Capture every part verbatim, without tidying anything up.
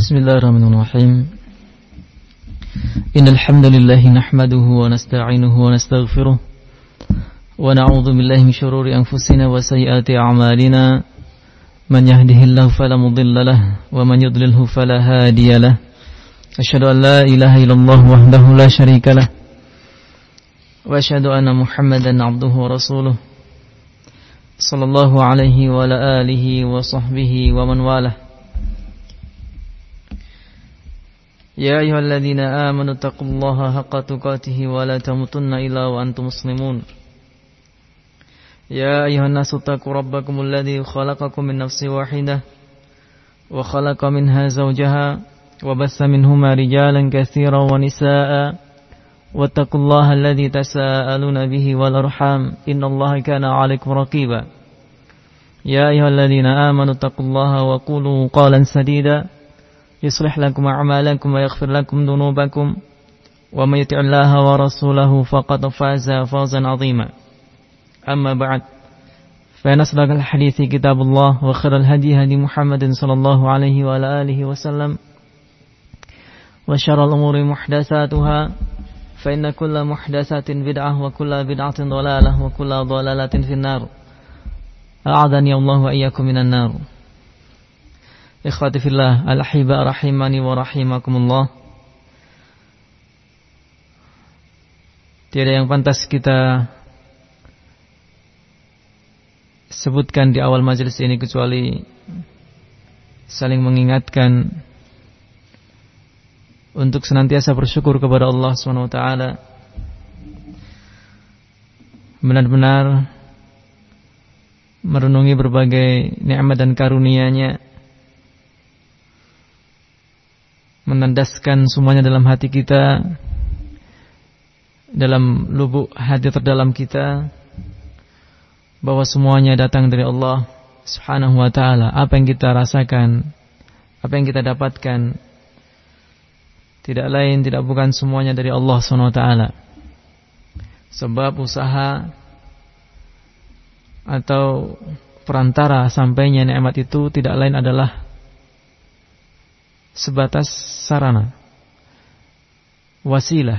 Bismillahirrahmanirrahim. Innal hamdalillah nahmaduhu wa nasta'inuhu wa nastaghfiruh wa na'udzu billahi min shururi anfusina wa sayyiati a'malina. Man yahdihillahu fala mudilla lahu wa man yudlilhu fala hadiya lahu. Asyhadu an la ilaha illallah wahdahu la syarika lahu wa asyhadu anna Muhammadan 'abduhu wa rasuluh. Sallallahu alaihi wa ala alihi wa sahbihi wa man walah. Ya ayyuhalladzina amanu taqullaha haqqa tuqatih wa la tamutunna illa wa antum muslimun. Ya ayyuhan nasu taqu rabbakumul ladzi khalaqakum min nafsin wahidah wa khalaqa minha zawjaha wa bassa minhuma rijalan katsiran wa nisaa'a wattaqullaha alladzi tasaaluna bihi wal arham innallaha kana 'alaikum raqiba. Ya ayyuhalladzina amanu taqullaha wa qulu qawlan sadida yuslih lakum a'malakum wa yaghfir lakum dhunubakum wa may yuti'illaha wa rasulahu faqad faza fawzan 'azima. Amma ba'd. Fa nasdaqal hadithi kitabullah wa khairal hadi hadi Muhammadin sallallahu alaihi wa ala alihi wasallam wa syarrul umuri muhdatsatuha fa inna kulla muhdatsatin bid'ah wa kulla bid'atin dhalalah wa kulla dhalalatin finnar. A'adani Allah wa iyyakum minan nar. Ikhwati fillah, al-ahibba rahimani wa rahimakumullah. Tiada yang pantas kita sebutkan di awal majelis ini kecuali saling mengingatkan untuk senantiasa bersyukur kepada Allah subhanahu wa taala. Benar-benar merenungi berbagai nikmat dan karunia-Nya, menandaskan semuanya dalam hati kita, dalam lubuk hati terdalam kita, bahwa semuanya datang dari Allah subhanahu wa ta'ala. Apa yang kita rasakan, apa yang kita dapatkan, tidak lain, tidak bukan semuanya dari Allah subhanahu wa ta'ala. Sebab usaha atau perantara sampainya nikmat itu tidak lain adalah sebatas sarana, wasilah.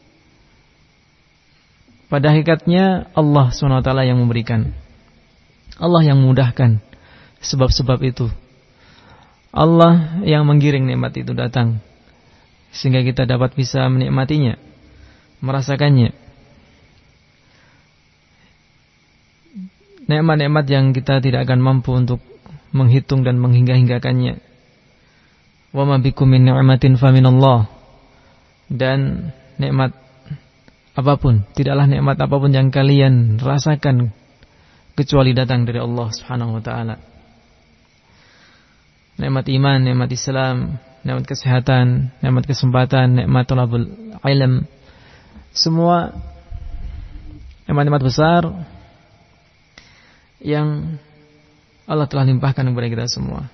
Pada hakikatnya Allah subhanahu wa taala yang memberikan, Allah yang memudahkan sebab-sebab itu, Allah yang menggiring nikmat itu datang sehingga kita dapat bisa menikmatinya, merasakannya. Nikmat-nikmat yang kita tidak akan mampu untuk menghitung dan menghingga-hinggakannya. Wa ma bikum min ni'matin fa minallah. Dan nikmat apapun, tidaklah nikmat apapun yang kalian rasakan kecuali datang dari Allah Subhanahu wa taala. Nikmat iman, nikmat Islam, nikmat kesehatan, nikmat kesempatan, nikmat talabul ilm, semua nikmat-nikmat besar yang Allah telah limpahkan kepada kita semua.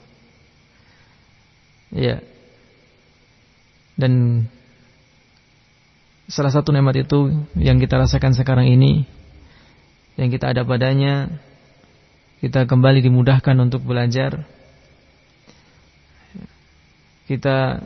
Ya. Dan salah satu nikmat itu yang kita rasakan sekarang ini, yang kita ada padanya, kita kembali dimudahkan untuk belajar. Kita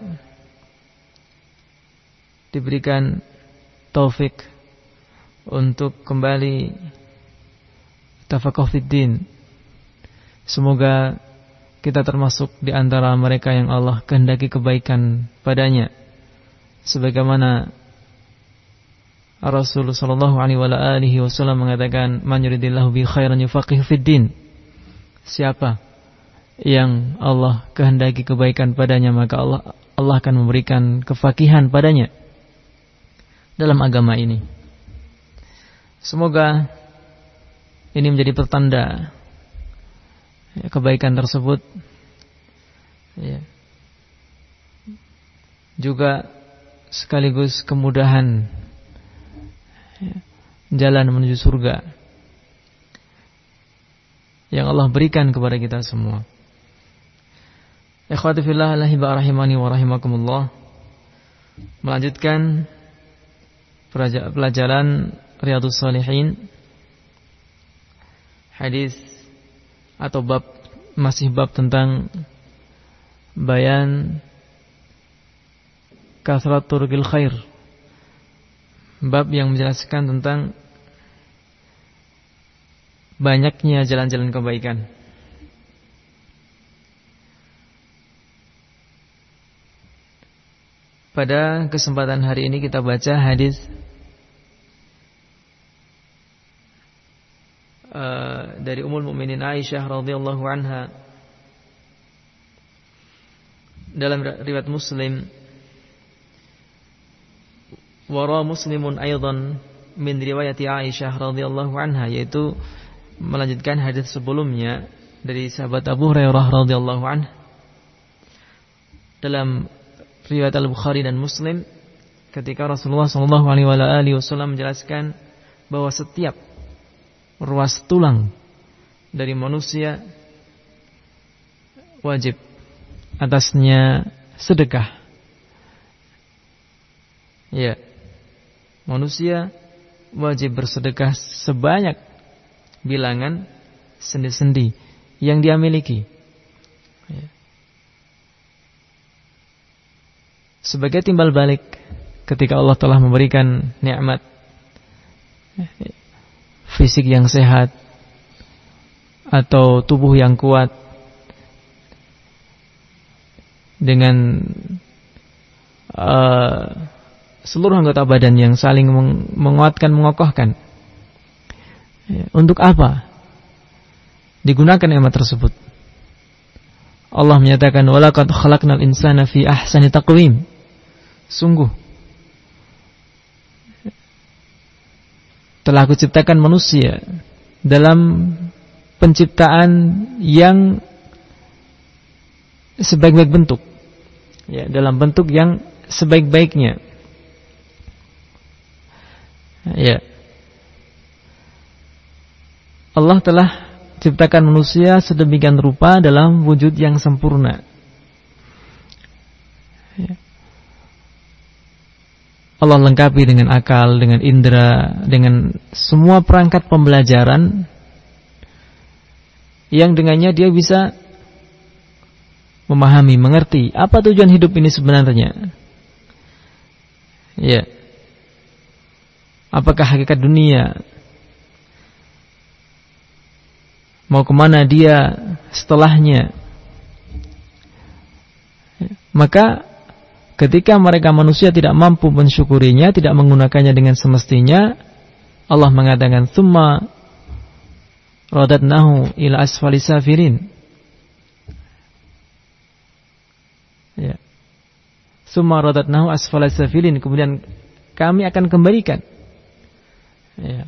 diberikan taufik untuk kembali tafaqquh fid din. Semoga kita termasuk di antara mereka yang Allah kehendaki kebaikan padanya, sebagaimana Rasulullah sallallahu alaihi wasallam mengatakan, "Man yuridillahu bi khairan yufaqihu fid din." Siapa yang Allah kehendaki kebaikan padanya, maka Allah Allah akan memberikan kefakihan padanya dalam agama ini. Semoga ini menjadi pertanda ya, kebaikan tersebut ya, juga sekaligus kemudahan ya, jalan menuju surga yang Allah berikan kepada kita semua. Ikhwati fillah rahimani wa rahimakumullah. Melanjutkan pelajaran Riyadhus Shalihin, hadis atau bab, masih bab tentang bayan Kathrat Turqil Khair, bab yang menjelaskan tentang banyaknya jalan-jalan kebaikan. Pada kesempatan hari ini kita baca hadis uh, dari Ummul Mukminin Aisyah radhiyallahu anha dalam riwayat Muslim. Wara Muslimun aidan min riwayati Aisyah radhiyallahu anha, yaitu melanjutkan hadis sebelumnya dari sahabat Abu Hurairah radhiyallahu anhu. Dalam riwayat Al-Bukhari dan Muslim, ketika Rasulullah sallallahu alaihi wasallam menjelaskan bahwa setiap ruas tulang dari manusia wajib atasnya sedekah. Ya, manusia wajib bersedekah sebanyak bilangan sendi-sendi yang dia miliki. Ya. Sebagai timbal balik ketika Allah telah memberikan nikmat fisik yang sehat atau tubuh yang kuat dengan uh, seluruh anggota badan yang saling menguatkan, mengokohkan. Ya, untuk apa digunakan nikmat tersebut? Allah menyatakan walaqad khalaqnal insana fi ahsani taqwim. Sungguh telah aku ciptakan manusia dalam penciptaan yang sebaik-baik bentuk, ya, dalam bentuk yang sebaik-baiknya. Ya, Allah telah ciptakan manusia sedemikian rupa dalam wujud yang sempurna. Ya. Allah lengkapi dengan akal, dengan indera, dengan semua perangkat pembelajaran yang dengannya dia bisa memahami, mengerti apa tujuan hidup ini sebenarnya. Ya. Apakah hakikat dunia? Mau kemana dia setelahnya? Maka ketika mereka manusia tidak mampu mensyukurinya, tidak menggunakannya dengan semestinya, Allah mengatakan tsumma radatnahu ila asfali safirin. Ya. Tsumma radatnahu asfali safirin, kemudian kami akan kembalikan, ya,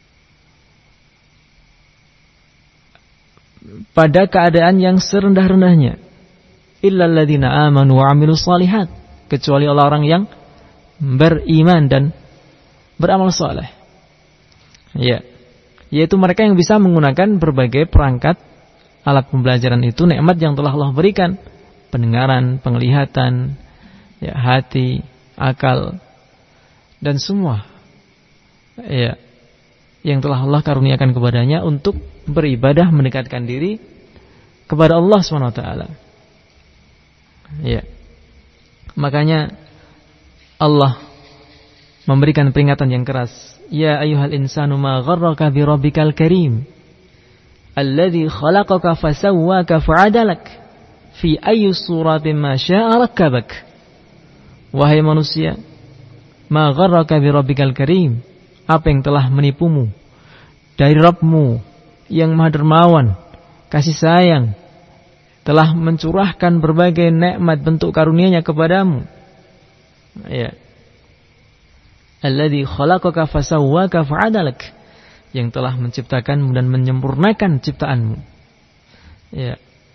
pada keadaan yang serendah-rendahnya, illal ladzina amanu wa 'amilus shalihat, kecuali orang-orang yang beriman dan beramal saleh. Ya, yaitu mereka yang bisa menggunakan berbagai perangkat alat pembelajaran itu, nikmat yang telah Allah berikan, pendengaran, penglihatan, ya, hati, akal, dan semua, ya, yang telah Allah karuniakan kepadanya untuk beribadah, mendekatkan diri kepada Allah subhanahu wa taala. Ya. Makanya Allah memberikan peringatan yang keras. Ya ayyuhal insanu ma gharraka bi rabbikal karim alladzi khalaqaka fasawwaka fa'adalak fi ayyi suratin ma syaa rakkabak. Wahai manusia, ma gharraka bi rabbikal karim, apa yang telah menipumu dari Rabbmu yang Maha Dermawan, kasih sayang, telah mencurahkan berbagai nikmat bentuk karunia-Nya kepadamu. Ya. Alladzi khalaqaka fasawwaka fa'adalak, yang telah menciptakanmu dan menyempurnakan ciptaanmu. Ya.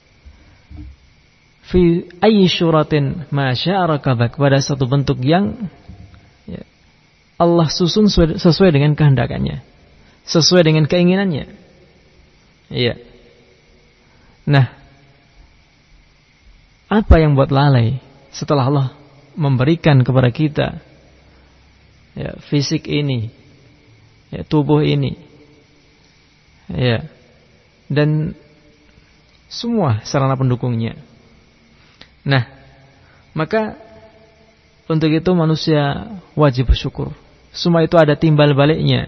Fi ayyi syuratin ma syaa rakabak, pada satu bentuk yang, ya, Allah susun sesuai dengan kehendakannya, sesuai dengan keinginannya. Iya. Nah, apa yang buat lalai setelah Allah memberikan kepada kita, ya, fisik ini, ya, tubuh ini, ya, dan semua sarana pendukungnya. Nah, maka Untuk itu manusia wajib bersyukur. Semua itu ada timbal baliknya.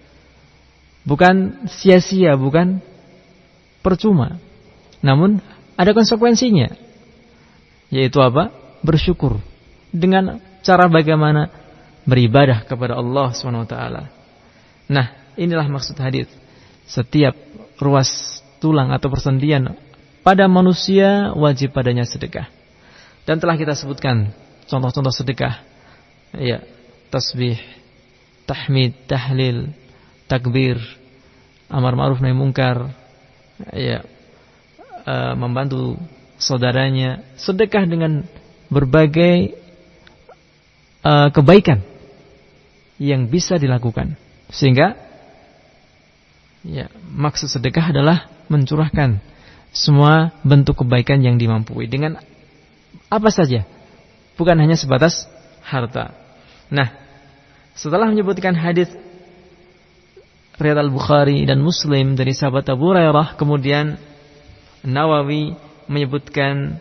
Bukan sia-sia, bukan percuma. Namun ada konsekuensinya. Yaitu apa? Bersyukur. Dengan cara bagaimana? Beribadah kepada Allah subhanahu wa taala. Nah, inilah maksud hadis. Setiap ruas tulang atau persendian pada manusia wajib padanya sedekah. Dan telah kita sebutkan contoh-contoh sedekah. Ya, tasbih, tahmid, tahlil, takbir, amar ma'ruf nahi munkar, ya, e, membantu saudaranya, sedekah dengan berbagai e, kebaikan yang bisa dilakukan. Sehingga ya, maksud sedekah adalah mencurahkan semua bentuk kebaikan yang dimampui dengan apa saja, bukan hanya sebatas harta. Nah, setelah menyebutkan hadis riwayat Al-Bukhari dan Muslim dari sahabat Abu Hurairah, kemudian Nawawi menyebutkan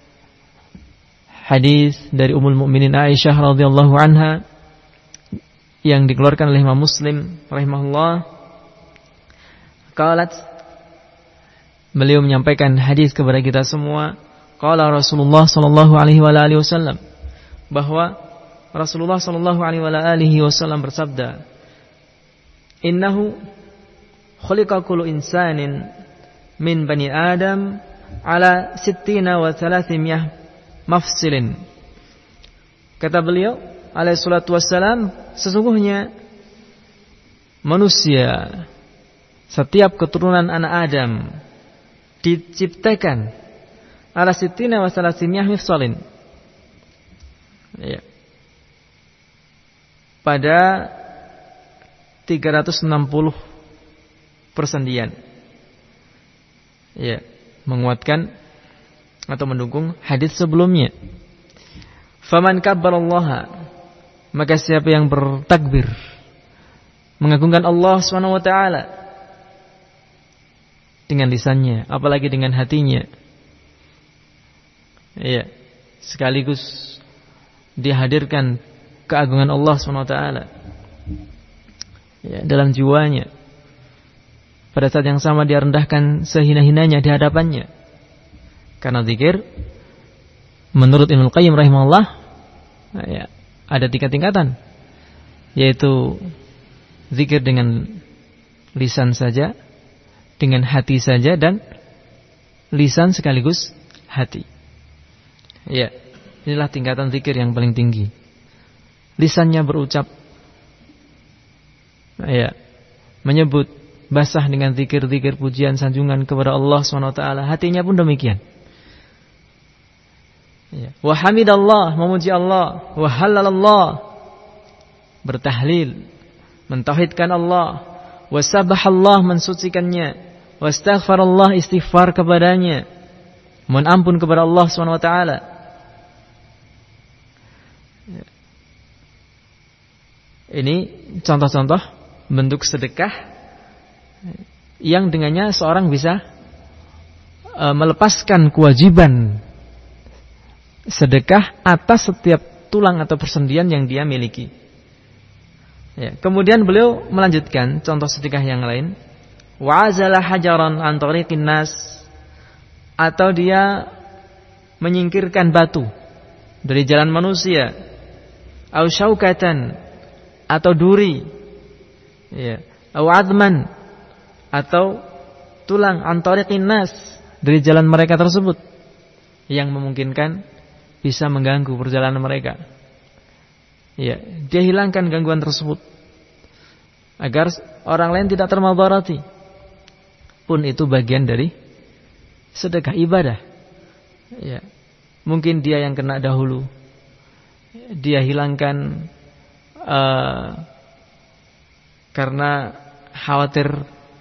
hadis dari Ummul Mukminin Aisyah radhiyallahu anha yang dikeluarkan oleh Imam Muslim rahimahullah. Qalat, beliau menyampaikan hadis kepada kita semua. Qala Rasulullah sallallahu alaihi wasallam, bahwa Rasulullah sallallahu alaihi wasallam bersabda, "Innahu khuliqa kullu insanin min bani Adam ala sittina wa thalathimiyah mafsilin." Kata beliau alaihi salatu wassalam, sesungguhnya manusia, setiap keturunan anak Adam diciptakan ala sittina wa thalathimiyah mafsilin, ya, pada tiga ratus enam puluh persendian. Ya, menguatkan atau mendukung hadis sebelumnya. Faman kabbarallaha, maka siapa yang bertakbir mengagungkan Allah Subhanahu wa taala dengan lisannya, apalagi dengan hatinya, ya, sekaligus dihadirkan keagungan Allah Subhanahu wa taala, ya, dalam jiwanya. Pada saat yang sama dia rendahkan sehina-hinanya di hadapannya. Karena zikir menurut Ibnu Qayyim rahimahullah, ya, ada tiga tingkatan, yaitu zikir dengan lisan saja, dengan hati saja, dan lisan sekaligus hati. Ya, inilah tingkatan zikir yang paling tinggi. Lisannya berucap, ya, menyebut, basah dengan zikir-zikir pujian sanjungan kepada Allah subhanahu wa taala. Hatinya pun demikian. Ya. Wa hamidallah, memuji Allah. Wa halalallah, bertahlil, mentauhidkan Allah. Wa sabahallah, mensucikannya. Wa astaghfarallah, istighfar kepadanya, mohon ampun kepada Allah subhanahu wa taala. Ya. Ini contoh-contoh bentuk sedekah yang dengannya seorang bisa e, melepaskan kewajiban sedekah atas setiap tulang atau persendian yang dia miliki. Ya, kemudian beliau melanjutkan contoh sedekah yang lain. Wa'azala hajaran an tariqin nas, atau dia menyingkirkan batu dari jalan manusia. Au syaukatan, atau duri, ya, au adman, atau tulang, an tariqin nas, dari jalan mereka tersebut yang memungkinkan bisa mengganggu perjalanan mereka. Ya, dia hilangkan gangguan tersebut agar orang lain tidak termadarati. Pun itu bagian dari sedekah ibadah. Ya, mungkin dia yang kena dahulu, dia hilangkan uh, karena khawatir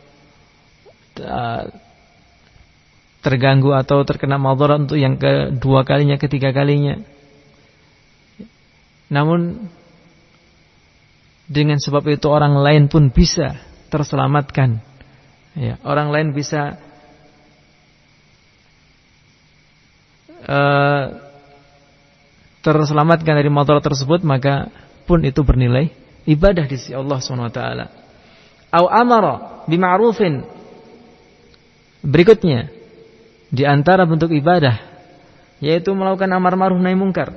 uh, terganggu atau terkena madarat untuk yang kedua kalinya, ketiga kalinya. Namun dengan sebab itu orang lain pun bisa terselamatkan. Ya, orang lain bisa uh, terselamatkan dari madarat tersebut, maka pun itu bernilai ibadah di sisi Allah Subhanahu wa taala. Au amara bima'rufin. Berikutnya, di antara bentuk ibadah yaitu melakukan amar ma'ruf nahi mungkar.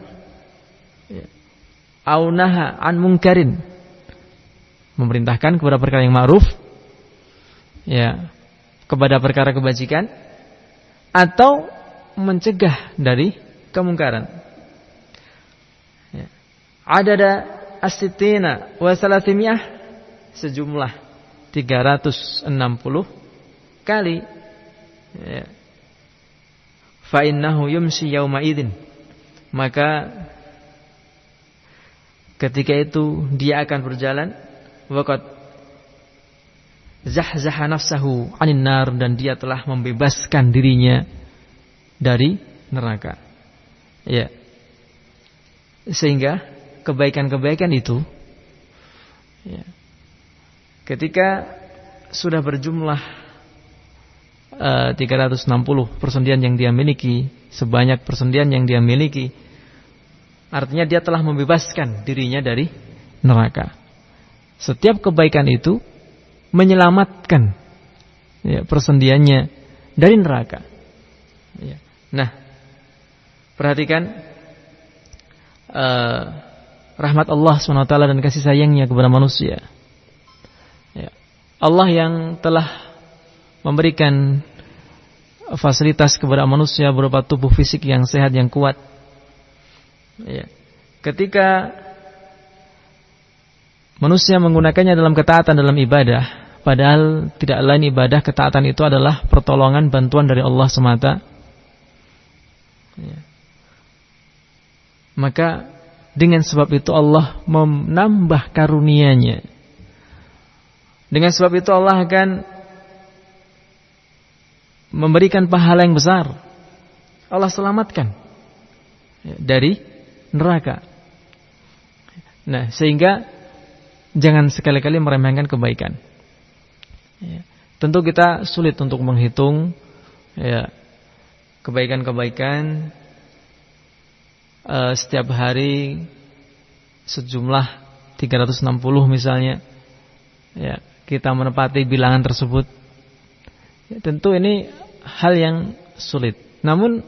Au naha an munkarin. Memerintahkan kepada perkara yang ma'ruf, ya, kepada perkara kebajikan, atau mencegah dari kemungkaran. Ya. Adada as-sittina wa salatsimiyah, sejumlah tiga ratus enam puluh kali. Ya. Fa innahu yumsi yauma idzin, maka ketika itu dia akan berjalan, waqad zahzaha nafsahu 'anil nar, dan dia telah membebaskan dirinya dari neraka. Ya. Sehingga kebaikan-kebaikan itu, ya, ketika sudah berjumlah uh, tiga ratus enam puluh persendian yang dia miliki, sebanyak persendian yang dia miliki, artinya dia telah membebaskan dirinya dari neraka. Setiap kebaikan itu menyelamatkan, ya, persendiannya dari neraka. Ya. Nah, perhatikan uh, rahmat Allah subhanahu wa taala dan kasih sayangnya kepada manusia. Ya. Allah yang telah memberikan fasilitas kepada manusia berupa tubuh fisik yang sehat, yang kuat. Ya. Ketika manusia menggunakannya dalam ketaatan, dalam ibadah, padahal tidak lain ibadah, ketaatan itu adalah pertolongan, bantuan dari Allah semata. Ya. Maka dengan sebab itu Allah menambah karunia-Nya. Dengan sebab itu Allah akan memberikan pahala yang besar. Allah selamatkan dari neraka. Nah, sehingga jangan sekali-kali meremehkan kebaikan. Ya. Tentu kita sulit untuk menghitung, ya, kebaikan-kebaikan uh, setiap hari sejumlah tiga ratus enam puluh misalnya. Ya, kita menepati bilangan tersebut. Ya, tentu ini hal yang sulit. Namun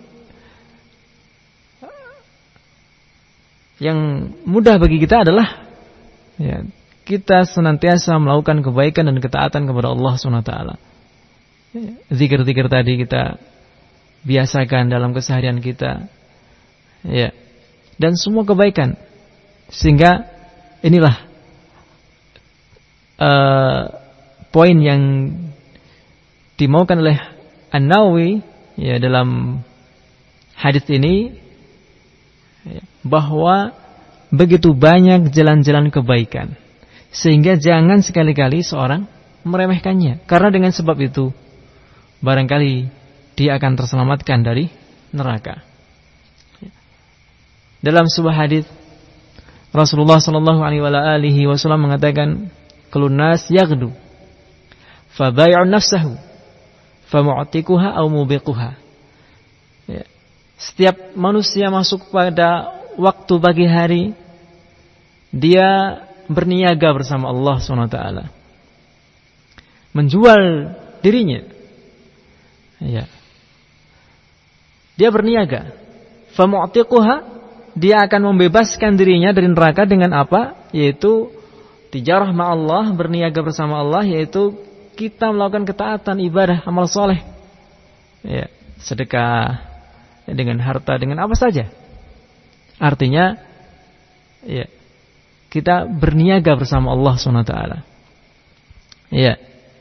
yang mudah bagi kita adalah, ya, kita senantiasa melakukan kebaikan dan ketaatan kepada Allah subhanahu wa taala. Zikir-zikir tadi kita biasakan dalam keseharian kita, ya, dan semua kebaikan, sehingga inilah uh, poin yang dimaukan oleh An-Nawawi, ya, dalam hadis ini, ya, bahwa begitu banyak jalan-jalan kebaikan, sehingga jangan sekali-kali seorang meremehkannya, karena dengan sebab itu barangkali dia akan terselamatkan dari neraka. Dalam sebuah hadis Rasulullah sallallahu alaihi wasallam mengatakan, "Kulun nas yaghdu, fa bai'un nafsahu, fa mu'tiquha aw mubiquha." Ya. Setiap manusia masuk pada waktu pagi hari, dia berniaga bersama Allah subhanahu wa taala, menjual dirinya. Ya. Dia berniaga. Fa mu'tiquha, dia akan membebaskan dirinya dari neraka dengan apa? Yaitu tijarah ma'allah, berniaga bersama Allah, yaitu kita melakukan ketaatan, ibadah, amal soleh, ya, sedekah, ya, dengan harta, dengan apa saja. Artinya, ya, kita berniaga bersama Allah subhanahu wa taala. Ya.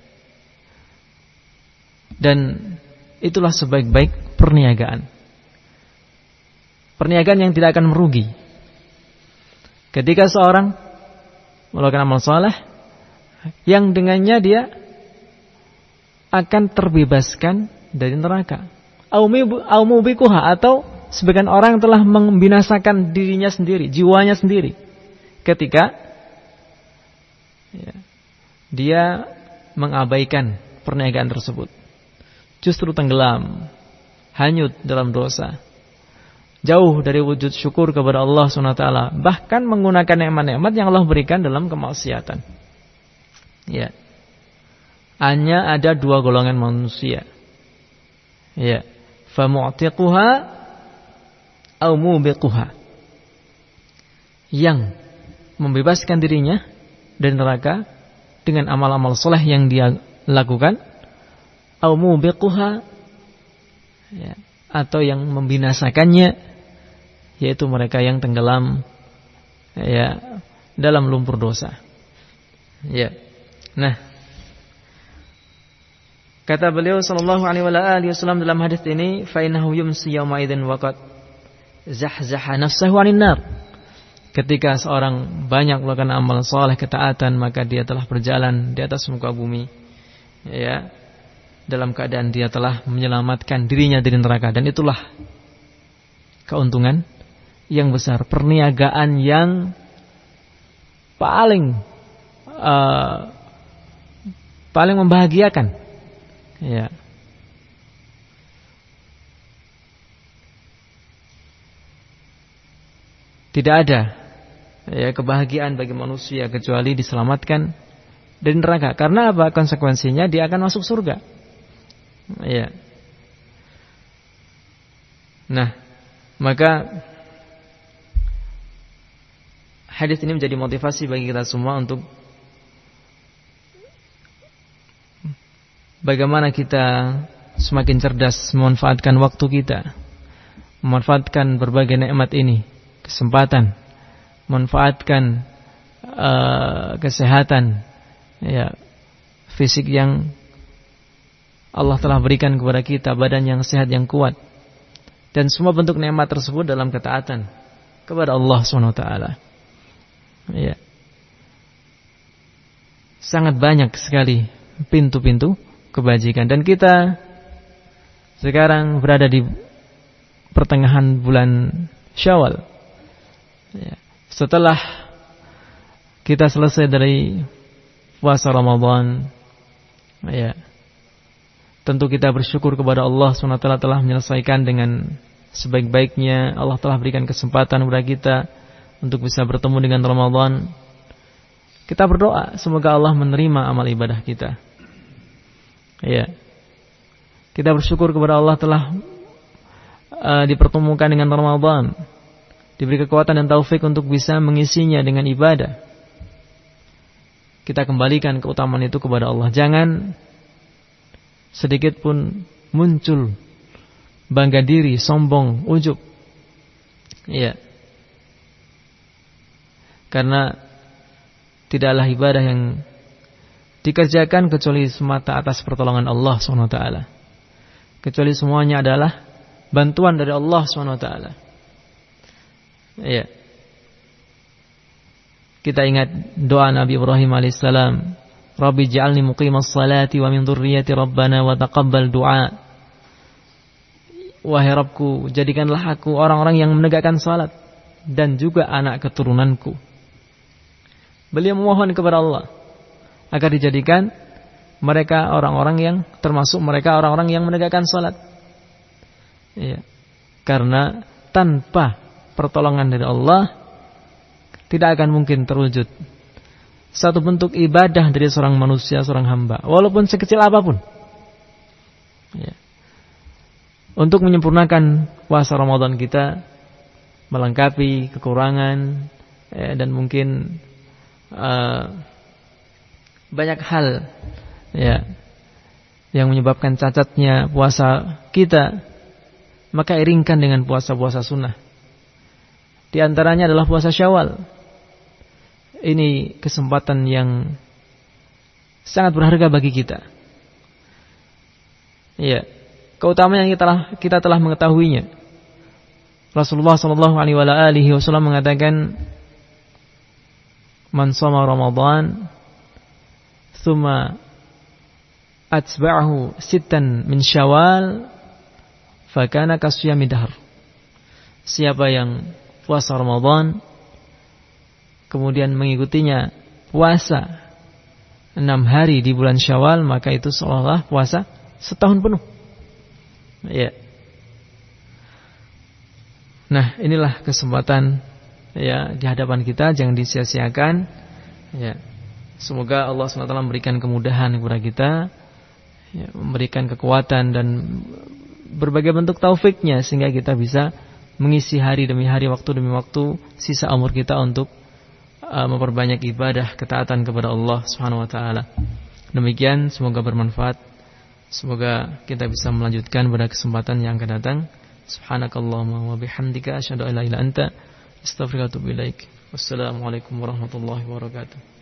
Dan itulah sebaik-baik perniagaan. Perniagaan yang tidak akan merugi. Ketika seorang melakukan amal saleh yang dengannya dia akan terbebaskan dari neraka. Au mubikuha, atau sebagian orang telah membinasakan dirinya sendiri, jiwanya sendiri, ketika, ya, dia mengabaikan perniagaan tersebut, justru tenggelam, hanyut dalam dosa. jauh dari wujud syukur kepada Allah subhanahu wa taala, bahkan menggunakan nikmat-nikmat yang Allah berikan dalam kemaksiatan. Ya. Hanya ada dua golongan manusia. Ya. Fa mu'tiquha au mubiquha. Yang membebaskan dirinya dari neraka dengan amal-amal soleh yang dia lakukan, au mubiquha, ya, atau yang membinasakannya, yaitu mereka yang tenggelam, ya, dalam lumpur dosa. Ya. Nah, kata beliau sallallahu alaihi wasallam dalam hadis ini, fa innahu yumsi yauma idzin waqad zahzaha nafsahu 'anil nar. Ketika seorang banyak melakukan amal saleh, ketaatan, maka dia telah berjalan di atas muka bumi, ya, dalam keadaan dia telah menyelamatkan dirinya dari neraka. Dan itulah keuntungan yang besar, perniagaan yang paling uh, paling membahagiakan, ya. Tidak ada, ya, kebahagiaan bagi manusia kecuali diselamatkan dari neraka. Karena apa? Konsekuensinya dia akan masuk surga. Ya. Nah, maka hadis ini menjadi motivasi bagi kita semua untuk bagaimana kita semakin cerdas memanfaatkan waktu kita, memanfaatkan berbagai nikmat ini, kesempatan, manfaatkan uh, kesehatan, ya, fisik yang Allah telah berikan kepada kita, badan yang sehat, yang kuat, dan semua bentuk nikmat tersebut dalam ketaatan kepada Allah subhanahu wa taala. Ya. Sangat banyak sekali pintu-pintu kebajikan, dan kita sekarang berada di pertengahan bulan Syawal. Ya. Setelah kita selesai dari puasa Ramadan, ya, tentu kita bersyukur kepada Allah subhanahu wa taala telah menyelesaikan dengan sebaik-baiknya. Allah telah berikan kesempatan kepada kita untuk bisa bertemu dengan Ramadan. Kita berdoa semoga Allah menerima amal ibadah kita. Ya. Kita bersyukur kepada Allah telah uh, dipertemukan dengan Ramadan, diberi kekuatan dan taufik untuk bisa mengisinya dengan ibadah. Kita kembalikan keutamaan itu kepada Allah. Jangan sedikit pun muncul bangga diri, sombong, ujub. Iya. Karena tidaklah ibadah yang dikerjakan kecuali semata atas pertolongan Allah subhanahu wa taala. Kecuali semuanya adalah bantuan dari Allah subhanahu wa taala. Iya. Kita ingat doa Nabi Ibrahim alaihissalam, Rabbi ja'alni muqimas salati wa min dzurriyyati rabbana wa taqabbal du'a. Wahai Rabbku, jadikanlah aku orang-orang yang menegakkan salat dan juga anak keturunanku. Beliau memohon kepada Allah agar dijadikan mereka orang-orang yang termasuk mereka orang-orang yang menegakkan salat. Iya. Karena tanpa pertolongan dari Allah tidak akan mungkin terwujud satu bentuk ibadah dari seorang manusia, seorang hamba, walaupun sekecil apapun, ya. Untuk menyempurnakan puasa Ramadan kita, melengkapi kekurangan, ya, dan mungkin uh, banyak hal, ya, yang menyebabkan cacatnya puasa kita, maka iringkan dengan puasa-puasa sunnah. Di antaranya adalah puasa Syawal. Ini kesempatan yang sangat berharga bagi kita. Iya, keutamaan yang kita telah, kita telah mengetahuinya. Rasulullah sallallahu alaihi wasallam mengatakan, "Man shoma Ramadan, tsumma atba'ahu sittan min Syawal, fa kana kasiyami dahr." Siapa yang puasa Ramadan kemudian mengikutinya puasa enam hari di bulan Syawal, maka itu seolah-olah puasa setahun penuh. Ya. Nah, inilah kesempatan ya di hadapan kita, jangan disia-siakan. Ya. Semoga Allah subhanahu wa taala memberikan kemudahan kepada kita, ya, memberikan kekuatan dan berbagai bentuk taufiknya sehingga kita bisa mengisi hari demi hari, waktu demi waktu, sisa umur kita untuk uh, memperbanyak ibadah ketaatan kepada Allah subhanahu wa taala. Demikian, semoga bermanfaat. Semoga kita bisa melanjutkan pada kesempatan yang akan datang. Subhanakallahumma wa bihamdika asyhadu an la ilaha illa anta astaghfiruka wa atubu ilaik. Wassalamualaikum warahmatullahi wabarakatuh.